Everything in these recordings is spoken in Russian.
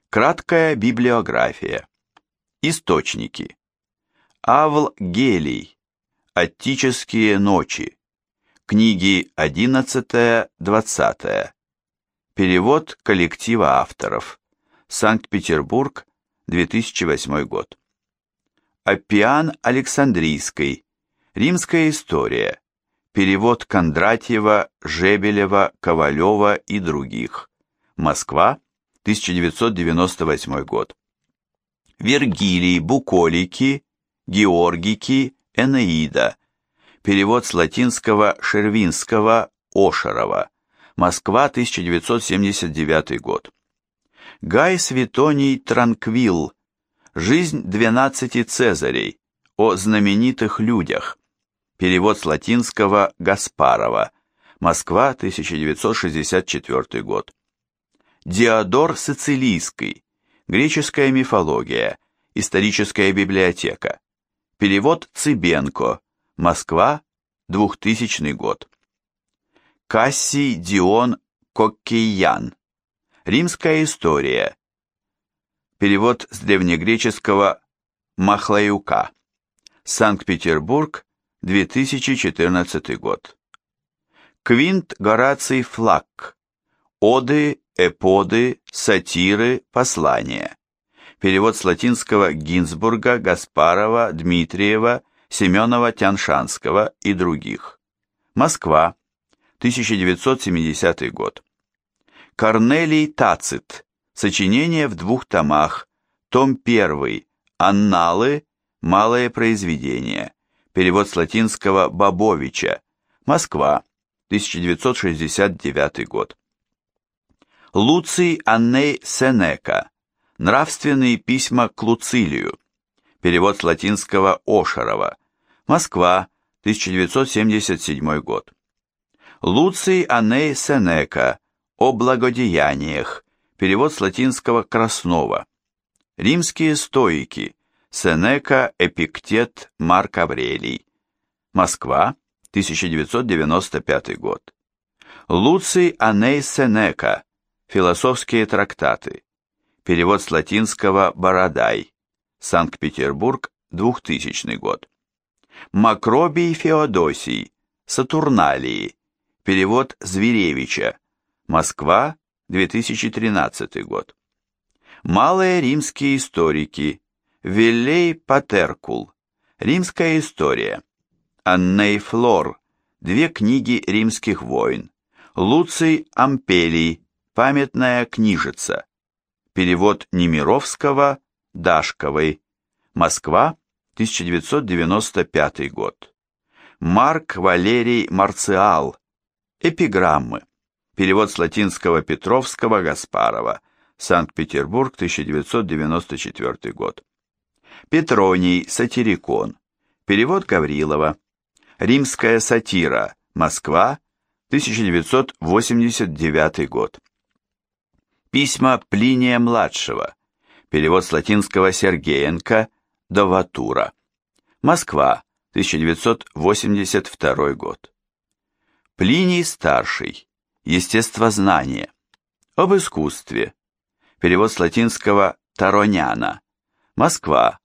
Краткая библиография. Источники. Авл Гелий. Аттические ночи. Книги 11-20. Перевод коллектива авторов. Санкт-Петербург, 2008 год. Аппиан Александрийский. Римская история. Перевод Кондратьева, Жебелева, Ковалева и других. Москва, 1998 год. Вергилий, Буколики, Георгики, Энеида. Перевод с латинского Шервинского, Ошарова. Москва, 1979 год. Гай Светоний Транквилл. Жизнь 12 Цезарей. О знаменитых людях. Перевод с латинского Гаспарова. Москва, 1964 год. Диодор Сицилийский. Греческая мифология. Историческая библиотека. Перевод Цыбенко. Москва, 2000 год. Кассий Дион Коккейян. Римская история. Перевод с древнегреческого Махлаюка. Санкт-Петербург, 2014 год. Квинт Гораций Флакк. Оды, эподы, сатиры, послания. Перевод с латинского Гинзбурга, Гаспарова, Дмитриева, Семенова-Тяншанского и других. Москва, 1970 год. Корнелий Тацит. Сочинение в 2 томах. Том 1. Анналы. Малое произведение. Перевод с латинского Бабовича. Москва, 1969 год. Луций Анней Сенека. Нравственные письма к Луцилию. Перевод с латинского Ошарова. Москва, 1977 год. Луций Анней Сенека. О благодеяниях. Перевод с латинского Краснова. Римские стоики. Сенека, Эпиктет, Марк Аврелий. Москва, 1995 год. Луций Анней Сенека. Философские трактаты. Перевод с латинского Бородай. Санкт-Петербург, 2000 год. Макробий Феодосий. Сатурналии. Перевод Зверевича. Москва, 2013 год. Малые римские историки. Виллей Патеркул. Римская история. Анней Флор. 2 книги римских войн. Луций Ампелий. Памятная книжица. Перевод Немировского, Дашковой. Москва, 1995 год. Марк Валерий Марциал. Эпиграммы. Перевод с латинского Петровского, Гаспарова. Санкт-Петербург, 1994 год. Петроний Сатирикон. Перевод Гаврилова. Римская сатира. Москва, 1989 год. Письма Плиния-младшего. Перевод с латинского Сергеенко, Доватура. Москва, 1982 год. Плиний-старший. Естествознание. Об искусстве. Перевод с латинского Тароняна. Москва,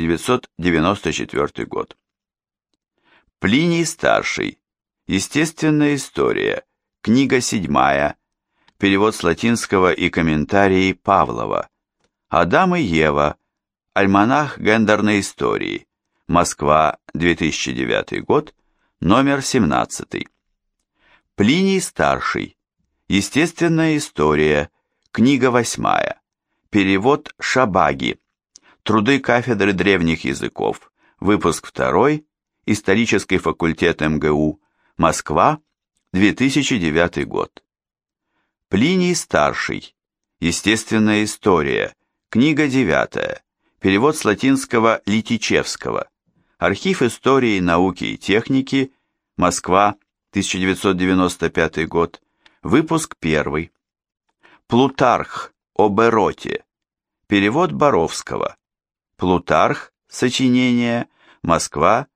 1994 год. Плиний-старший. Естественная история. Книга 7. Перевод с латинского и комментарии Павлова. Адам и Ева. Альманах гендерной истории. Москва, 2009 год. Номер 17. Плиний-старший. Естественная история. Книга 8. Перевод Шабаги. Труды кафедры древних языков. Выпуск 2. Исторический факультет МГУ. Москва, 2009 год. Плиний-старший. Естественная история. Книга 9. Перевод с латинского Литичевского. Архив истории, науки и техники. Москва, 1995 год. Выпуск 1. Плутарх об Эроте. Перевод Боровского. Плутарх. Сочинение. Москва,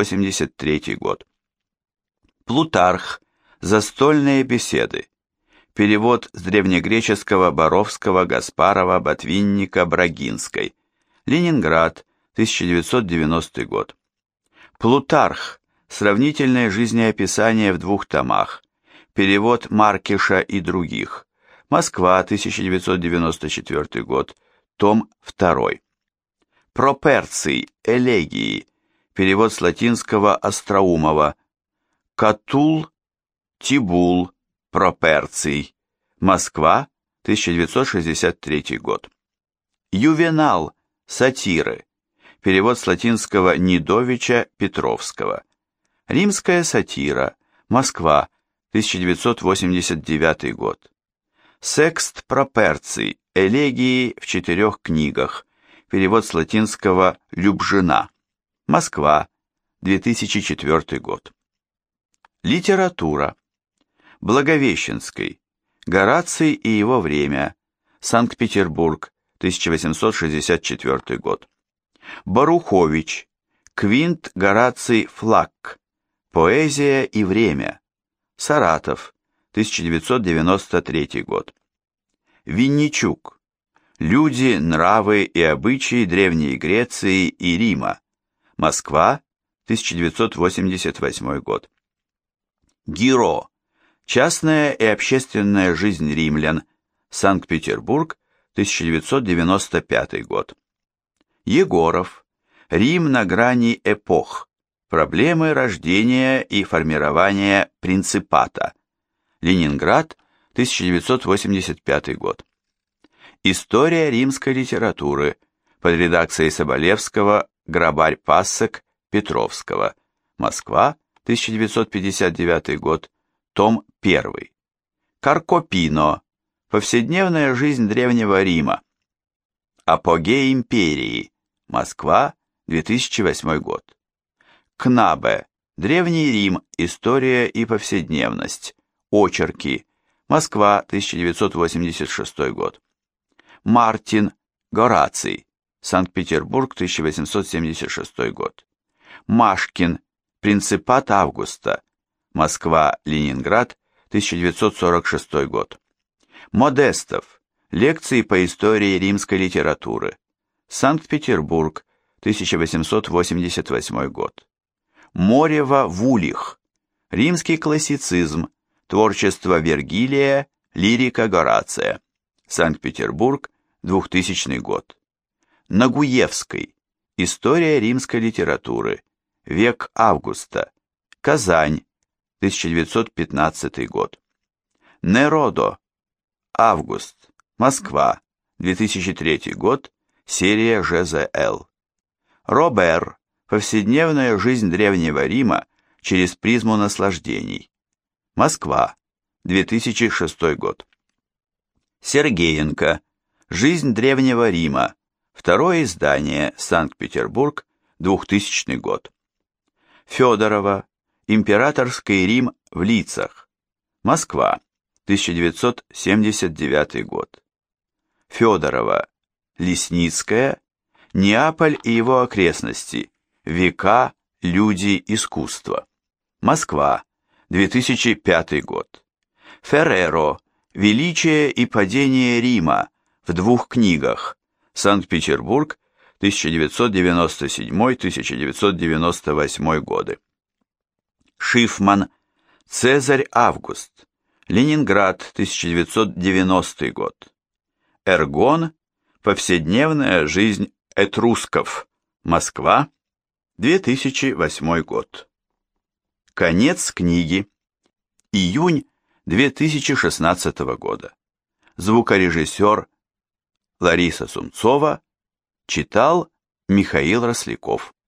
1983 год. Плутарх. Застольные беседы. Перевод с древнегреческого Боровского, Гаспарова, Ботвинника, Брагинской. Ленинград, 1990 год. Плутарх. Сравнительное жизнеописание в 2 томах. Перевод Маркиша и других. Москва, 1994 год. Том 2. Проперций. Элегии. Перевод с латинского Остроумова. Катул, Тибул, Проперций. Москва, 1963 год. Ювенал. Сатиры. Перевод с латинского Нидовича Петровского. Римская сатира. Москва, 1989 год. Секст Проперций. Элегии в 4 книгах. Перевод с латинского Любжина. Москва, 2004 год. Литература. Благовещенской. Гораций и его время. Санкт-Петербург, 1864 год. Барухович. Квинт Гораций Флаг. Поэзия и время. Саратов, 1993 год. Винничук. Люди, нравы и обычаи Древней Греции и Рима. Москва, 1988 год. Гиро. Частная и общественная жизнь римлян. Санкт-Петербург, 1995 год. Егоров. Рим на грани эпох. Проблемы рождения и формирования принципата. Ленинград, 1985 год. История римской литературы. Под редакцией Соболевского, Грабарь-Пассек, Петровского. Москва, 1959 год. Том 1. Каркопино. Повседневная жизнь Древнего Рима. Апогей империи. Москва, 2008 год. Кнабе. Древний Рим. История и повседневность. Очерки. Москва, 1986 год. Мартин. Гораций. Санкт-Петербург, 1876 год. Машкин. Принципат Августа. Москва, Ленинград, 1946 год. Модестов. Лекции по истории римской литературы. Санкт-Петербург, 1888 год. Морева Вулих. Римский классицизм. Творчество Вергилия, лирика Горация. Санкт-Петербург, 2000 год. Нагуевский. История римской литературы. Век Августа. Казань, 1915 год. Неродо. Август. Москва, 2003 год. Серия ЖЗЛ. Робер. Повседневная жизнь Древнего Рима через призму наслаждений. Москва, 2006 год. Сергеенко. Жизнь Древнего Рима. Второе издание. Санкт-Петербург, 2000 год. Федорова. Императорский Рим в лицах. Москва, 1979 год. Федорова. Лесницкая. Неаполь и его окрестности. Века, люди, искусство. Москва, 2005 год. Ферреро. Величие и падение Рима в 2 книгах. Санкт-Петербург, 1997-1998 годы. Шифман. Цезарь Август. Ленинград, 1990 год. Эргон. Повседневная жизнь этрусков. Москва, 2008 год. Конец книги. Июнь 2016 года. Звукорежиссер Лариса Сумцова. Читал Михаил Росляков.